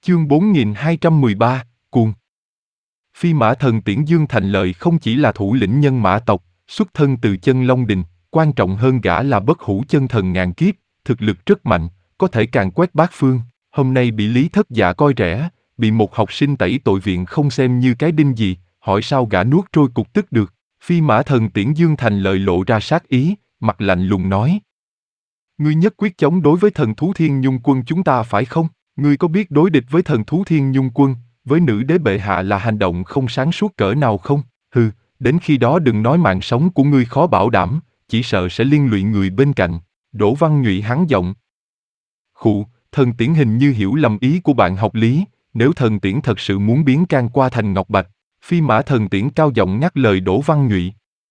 Chương 4213, Cuồng. Phi Mã Thần Tiễn Dương Thành Lợi không chỉ là thủ lĩnh nhân mã tộc, xuất thân từ chân Long Đình, quan trọng hơn gã là bất hủ chân thần ngàn kiếp, thực lực rất mạnh, có thể càn quét bát phương. Hôm nay bị Lý Thất Dạ coi rẻ, bị một học sinh tẩy tội viện không xem như cái đinh gì, hỏi sao gã nuốt trôi cục tức được. Phi Mã Thần Tiễn Dương Thành Lợi lộ ra sát ý, mặt lạnh lùng nói: Ngươi nhất quyết chống đối với thần thú Thiên Nhung Quân chúng ta phải không? Ngươi có biết đối địch với thần thú Thiên Nhung Quân, với nữ đế bệ hạ là hành động không sáng suốt cỡ nào không? Hừ, đến khi đó đừng nói mạng sống của ngươi khó bảo đảm, chỉ sợ sẽ liên lụy người bên cạnh. Đỗ Văn Nhụy hắn giọng. Khụ, Thần Tiễn hình như hiểu lầm ý của bạn học Lý, nếu Thần Tiễn thật sự muốn biến can qua thành ngọc bạch. Phi Mã Thần Tiễn cao giọng ngắt lời Đỗ Văn Nhụy.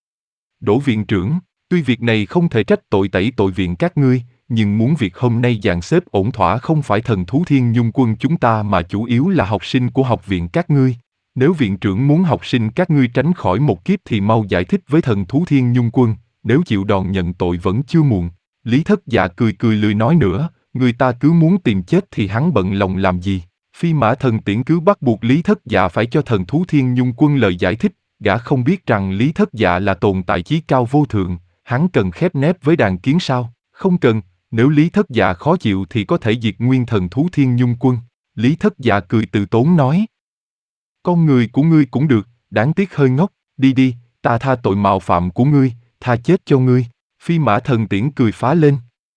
Đỗ viện trưởng, tuy việc này không thể trách tội tẩy tội viện các ngươi, nhưng muốn việc hôm nay dàn xếp ổn thỏa không phải thần thú Thiên Nhung Quân chúng ta mà chủ yếu là học sinh của học viện các ngươi. Nếu viện trưởng muốn học sinh các ngươi tránh khỏi một kiếp thì mau giải thích với thần thú Thiên Nhung Quân, nếu chịu đòn nhận tội vẫn chưa muộn. Lý Thất Dạ cười cười lười nói nữa, người ta cứ muốn tìm chết thì hắn bận lòng làm gì. Phi Mã Thần Tiễn cứ bắt buộc Lý Thất Dạ phải cho thần thú Thiên Nhung Quân lời giải thích, gã không biết rằng Lý Thất Dạ là tồn tại chí cao vô thượng, hắn cần khép nép với đàn kiến sao? Không cần, nếu Lý Thất Dạ khó chịu thì có thể diệt nguyên thần thú Thiên Nhung Quân. Lý Thất Dạ cười từ tốn nói: Con người của ngươi cũng được, đáng tiếc hơi ngốc, đi đi, ta tha tội mạo phạm của ngươi, tha chết cho ngươi. Phi Mã Thần Tiễn cười phá lên.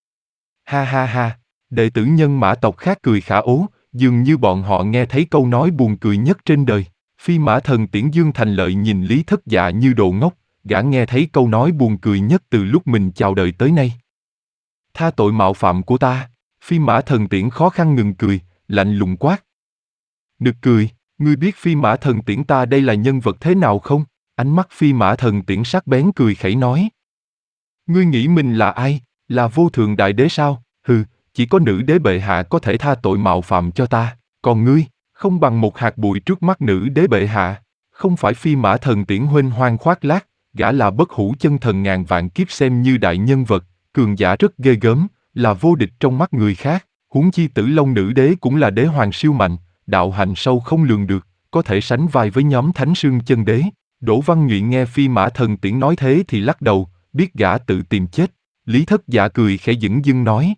Ha ha ha, đệ tử nhân mã tộc khác cười khả ố, dường như bọn họ nghe thấy câu nói buồn cười nhất trên đời. Phi Mã Thần Tiễn Dương Thành Lợi nhìn Lý Thất Dạ như đồ ngốc, gã nghe thấy câu nói buồn cười nhất từ lúc mình chào đời tới nay. Tha tội mạo phạm của ta. Phi Mã Thần Tiễn khó khăn ngừng cười, lạnh lùng quát. Nực cười, ngươi biết Phi Mã Thần Tiễn ta đây là nhân vật thế nào không? Ánh mắt Phi Mã Thần Tiễn sắc bén cười khẩy nói. Ngươi nghĩ mình là ai? Là vô thượng đại đế sao? Hừ, chỉ có nữ đế bệ hạ có thể tha tội mạo phạm cho ta, còn ngươi, không bằng một hạt bụi trước mắt nữ đế bệ hạ. Không phải Phi Mã Thần Tiễn huênh hoang khoác lác, gã là bất hủ chân thần ngàn vạn kiếp xem như đại nhân vật, cường giả rất ghê gớm, là vô địch trong mắt người khác. Huống chi Tử Long nữ đế cũng là đế hoàng siêu mạnh, đạo hạnh sâu không lường được, có thể sánh vai với nhóm Thánh Sương Chân Đế. Đỗ Văn Nhụy nghe Phi Mã Thần Tiễn nói thế thì lắc đầu, biết gã tự tìm chết. Lý Thất Dạ cười khẽ dửng dưng nói.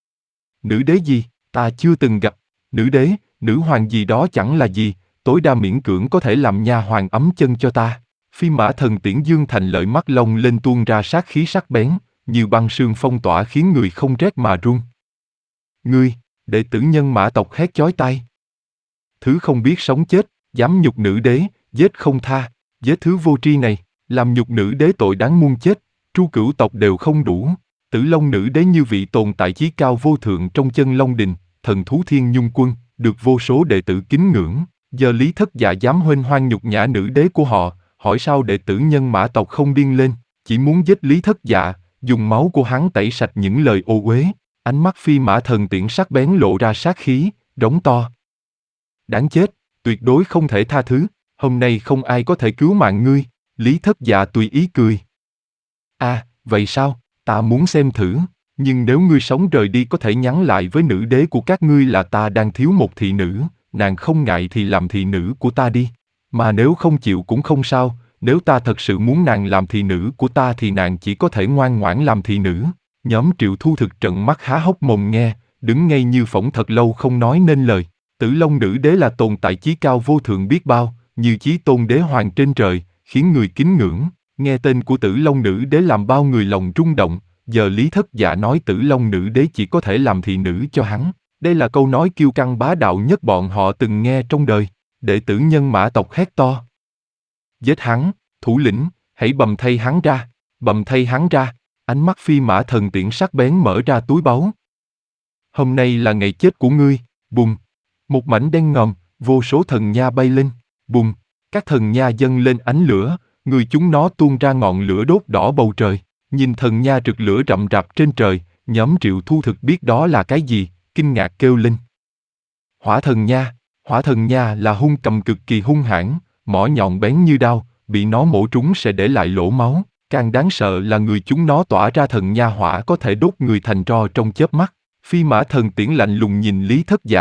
Nữ đế gì, ta chưa từng gặp. Nữ đế, nữ hoàng gì đó chẳng là gì, tối đa miễn cưỡng có thể làm nha hoàn ấm chân cho ta. Phi Mã Thần Tiễn Dương Thành Lợi mắt long lên tuôn ra sát khí sắc bén, như băng sương phong tỏa khiến người không rét mà run. Ngươi, đệ tử nhân mã tộc hét chói tai. Thứ không biết sống chết, dám nhục nữ đế, giết không tha, giết thứ vô tri này, làm nhục nữ đế tội đáng muôn chết, tru cửu tộc đều không đủ. Tử Long nữ đế như vị tồn tại chí cao vô thượng trong chân Long Đình, thần thú Thiên Nhung Quân, được vô số đệ tử kính ngưỡng. Giờ Lý Thất Dạ dám huênh hoang nhục nhã nữ đế của họ, hỏi sao đệ tử nhân mã tộc không điên lên, chỉ muốn giết Lý Thất Dạ, dùng máu của hắn tẩy sạch những lời ô uế. Ánh mắt Phi Mã Thần Tiễn sắc bén lộ ra sát khí, rống to. Đáng chết, tuyệt đối không thể tha thứ, hôm nay không ai có thể cứu mạng ngươi. Lý Thất Dạ tùy ý cười. Vậy sao, ta muốn xem thử, nhưng nếu ngươi sống rời đi có thể nhắn lại với nữ đế của các ngươi là ta đang thiếu một thị nữ, nàng không ngại thì làm thị nữ của ta đi. Mà nếu không chịu cũng không sao, nếu ta thật sự muốn nàng làm thị nữ của ta thì nàng chỉ có thể ngoan ngoãn làm thị nữ. Nhóm Triệu Thu thực trợn mắt há hốc mồm nghe, đứng ngay như phỗng thật lâu không nói nên lời. Tử Long nữ đế là tồn tại chí cao vô thượng biết bao, như chí tôn đế hoàng trên trời, khiến người kính ngưỡng. Nghe tên của Tử Long nữ đế làm bao người lòng rung động, giờ Lý Thất Dạ nói Tử Long nữ đế chỉ có thể làm thị nữ cho hắn. Đây là câu nói kiêu căng bá đạo nhất bọn họ từng nghe trong đời. Đệ tử nhân mã tộc hét to. Giết hắn, thủ lĩnh, hãy bầm thây hắn ra, bầm thây hắn ra. Ánh mắt Phi Mã Thần Tiễn sắc bén mở ra túi báu. Hôm nay là ngày chết của ngươi, bùm. Một mảnh đen ngòm, vô số thần nha bay lên, bùm. Các thần nha dâng lên ánh lửa, người chúng nó tuôn ra ngọn lửa đốt đỏ bầu trời. Nhìn thần nha rực lửa rậm rạp trên trời, nhóm Triệu Thu thực biết đó là cái gì, kinh ngạc kêu lên. Hỏa thần nha là hung cầm cực kỳ hung hãn, mỏ nhọn bén như đao, bị nó mổ trúng sẽ để lại lỗ máu. Càng đáng sợ là người chúng nó tỏa ra thần nha hỏa có thể đốt người thành tro trong chớp mắt. Phi Mã Thần Tiễn lạnh lùng nhìn Lý Thất Dạ,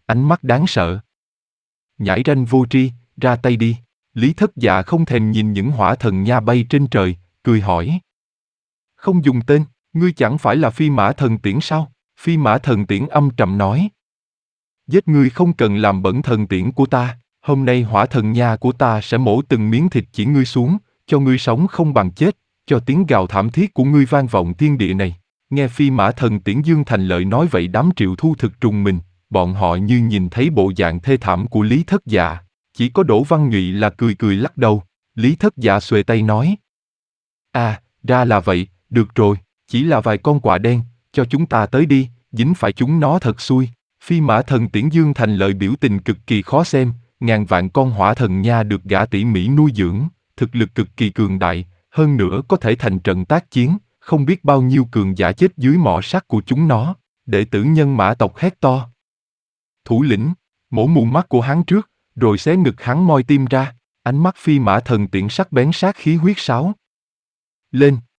ánh mắt đáng sợ. Nhãi ranh vô tri, ra tay đi. Lý Thất Dạ không thèm nhìn những hỏa thần nha bay trên trời, cười hỏi. Không dùng tên, ngươi chẳng phải là phi mã thần tiễn sao? Phi mã thần tiễn âm trầm nói. Giết ngươi không cần làm bẩn thần tiễn của ta, hôm nay hỏa thần nha của ta sẽ mổ từng miếng thịt chỉ ngươi xuống, cho ngươi sống không bằng chết, cho tiếng gào thảm thiết của ngươi vang vọng thiên địa này. Nghe phi mã thần tiễn Dương Thành Lợi nói vậy đám Triệu Thu thực trùng mình, bọn họ như nhìn thấy bộ dạng thê thảm của Lý Thất Dạ. Chỉ có Đỗ Văn Nhụy là cười cười lắc đầu. Lý Thất Dạ xuề tay nói. À, ra là vậy, được rồi, chỉ là vài con quạ đen, cho chúng ta tới đi, dính phải chúng nó thật xui. Phi mã thần tiễn Dương Thành Lợi biểu tình cực kỳ khó xem, ngàn vạn con hỏa thần nha được gã tỉ mỉ nuôi dưỡng, thực lực cực kỳ cường đại, hơn nữa có thể thành trận tác chiến, không biết bao nhiêu cường giả chết dưới mỏ sắt của chúng nó. Đệ tử Nhân Mã tộc hét to. Thủ lĩnh, mổ mù mắt của hắn trước, rồi xé ngực hắn moi tim ra, ánh mắt phi mã thần tiễn sắc bén sát khí huyết sáo. Lên,